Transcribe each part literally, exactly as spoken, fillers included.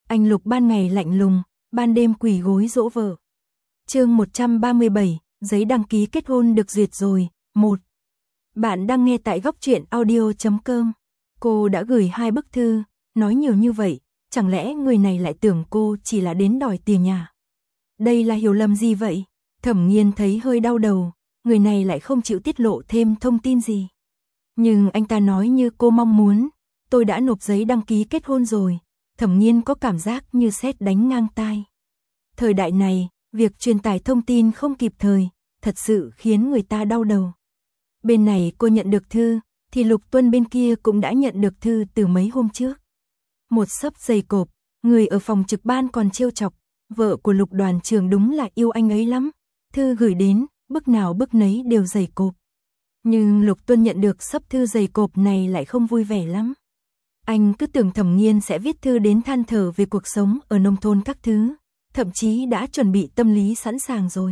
Anh Lục ban ngày lạnh lùng, ban đêm quỳ gối dỗ vợ. Chương một trăm ba mươi bảy, giấy đăng ký kết hôn được duyệt rồi. một. Bạn đang nghe tại góc truyện audio chấm com. Cô đã gửi hai bức thư, nói nhiều như vậy, chẳng lẽ người này lại tưởng cô chỉ là đến đòi tiền nhà? Đây là hiểu lầm gì vậy? Thẩm Nghiên thấy hơi đau đầu, người này lại không chịu tiết lộ thêm thông tin gì. Nhưng anh ta nói như cô mong muốn, tôi đã nộp giấy đăng ký kết hôn rồi. Thẩm Nghiên có cảm giác như sét đánh ngang tai. Thời đại này, việc truyền tải thông tin không kịp thời, thật sự khiến người ta đau đầu. Bên này cô nhận được thư, thì Lục Tuân bên kia cũng đã nhận được thư từ mấy hôm trước. Một xấp dày cộp, người ở phòng trực ban còn trêu chọc, vợ của Lục đoàn trưởng đúng là yêu anh ấy lắm. Thư gửi đến, bức nào bức nấy đều dày cộp. Nhưng Lục Tuân nhận được xấp thư dày cộp này lại không vui vẻ lắm. Anh cứ tưởng Thẩm Nghiên sẽ viết thư đến than thở về cuộc sống ở nông thôn các thứ, thậm chí đã chuẩn bị tâm lý sẵn sàng rồi.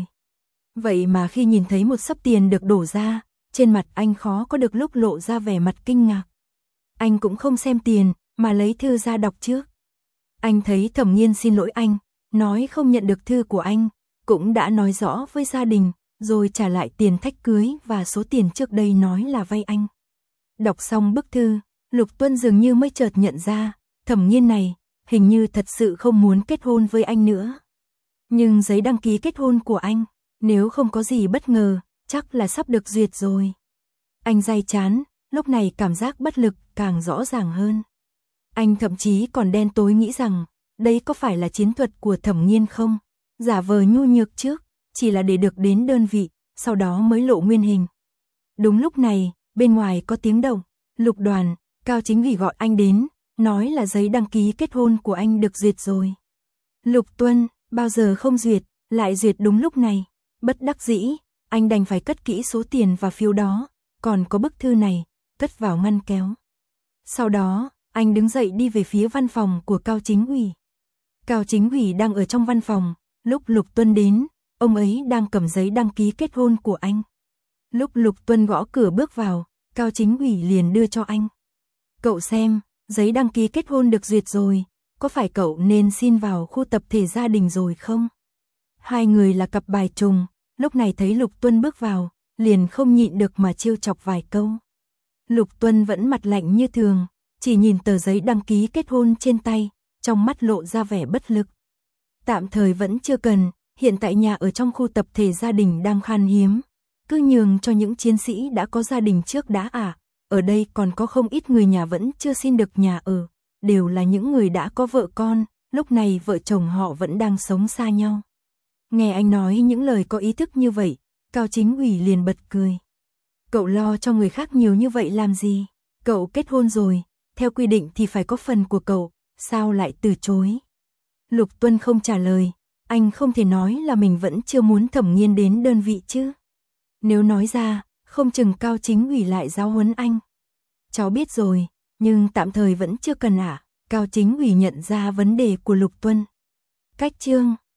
Vậy mà khi nhìn thấy một xấp tiền được đổ ra, trên mặt anh khó có được lúc lộ ra vẻ mặt kinh ngạc. Anh cũng không xem tiền, mà lấy thư ra đọc trước. Anh thấy Thẩm Nghiên xin lỗi anh, nói không nhận được thư của anh, cũng đã nói rõ với gia đình, rồi trả lại tiền thách cưới và số tiền trước đây nói là vay anh. Đọc xong bức thư, Lục Tuân dường như mới chợt nhận ra, Thẩm Nghiên này, hình như thật sự không muốn kết hôn với anh nữa. Nhưng giấy đăng ký kết hôn của anh, nếu không có gì bất ngờ, chắc là sắp được duyệt rồi. Anh day chán, lúc này cảm giác bất lực càng rõ ràng hơn. Anh thậm chí còn đen tối nghĩ rằng, đây có phải là chiến thuật của Thẩm Nghiên không? Giả vờ nhu nhược trước, chỉ là để được đến đơn vị, sau đó mới lộ nguyên hình. Đúng lúc này, bên ngoài có tiếng động, Lục đoàn, Cao Chính Ủy gọi anh đến, nói là giấy đăng ký kết hôn của anh được duyệt rồi. Lục Tuân, bao giờ không duyệt, lại duyệt đúng lúc này. Bất đắc dĩ, anh đành phải cất kỹ số tiền và phiếu đó, còn có bức thư này, cất vào ngăn kéo. Sau đó, anh đứng dậy đi về phía văn phòng của Cao Chính Ủy. Cao Chính Ủy đang ở trong văn phòng, lúc Lục Tuân đến, ông ấy đang cầm giấy đăng ký kết hôn của anh. Lúc Lục Tuân gõ cửa bước vào, Cao Chính Ủy liền đưa cho anh. Cậu xem, giấy đăng ký kết hôn được duyệt rồi, có phải cậu nên xin vào khu tập thể gia đình rồi không? Hai người là cặp bài trùng, lúc này thấy Lục Tuân bước vào, liền không nhịn được mà trêu chọc vài câu. Lục Tuân vẫn mặt lạnh như thường, chỉ nhìn tờ giấy đăng ký kết hôn trên tay, trong mắt lộ ra vẻ bất lực. Tạm thời vẫn chưa cần, hiện tại nhà ở trong khu tập thể gia đình đang khan hiếm, cứ nhường cho những chiến sĩ đã có gia đình trước đã à. Ở đây còn có không ít người nhà vẫn chưa xin được nhà ở, đều là những người đã có vợ con, lúc này vợ chồng họ vẫn đang sống xa nhau. Nghe anh nói những lời có ý thức như vậy, Cao Chính Ủy liền bật cười. Cậu lo cho người khác nhiều như vậy làm gì? Cậu kết hôn rồi, theo quy định thì phải có phần của cậu, sao lại từ chối? Lục Tuân không trả lời, anh không thể nói là mình vẫn chưa muốn Thẩm Nghiên đến đơn vị chứ. Nếu nói ra, không chừng Cao Chính Ủy lại giáo huấn anh. Cháu biết rồi, nhưng tạm thời vẫn chưa cần ạ. À? Cao Chính Ủy nhận ra vấn đề của Lục Tuân. Cách chương